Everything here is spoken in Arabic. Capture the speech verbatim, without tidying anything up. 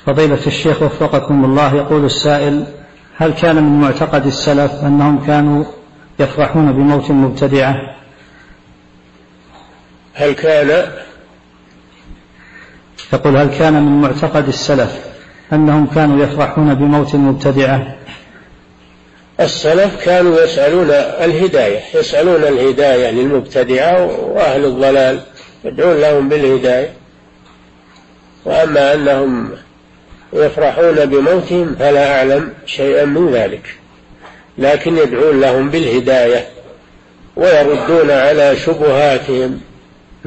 فضيلة الشيخ وفقكم الله، يقول السائل: هل كان من معتقد السلف أنهم كانوا يفرحون بموت المبتدعة؟ هل كان يقول: هل كان من معتقد السلف أنهم كانوا يفرحون بموت المبتدعة؟ السلف كانوا يسألون الهداية يسألون الهداية للمبتدعة وأهل الضلال، يدعون لهم بالهداية. وأما أنهم يفرحون بموتهم فلا أعلم شيئا من ذلك، لكن يدعون لهم بالهداية ويردون على شبهاتهم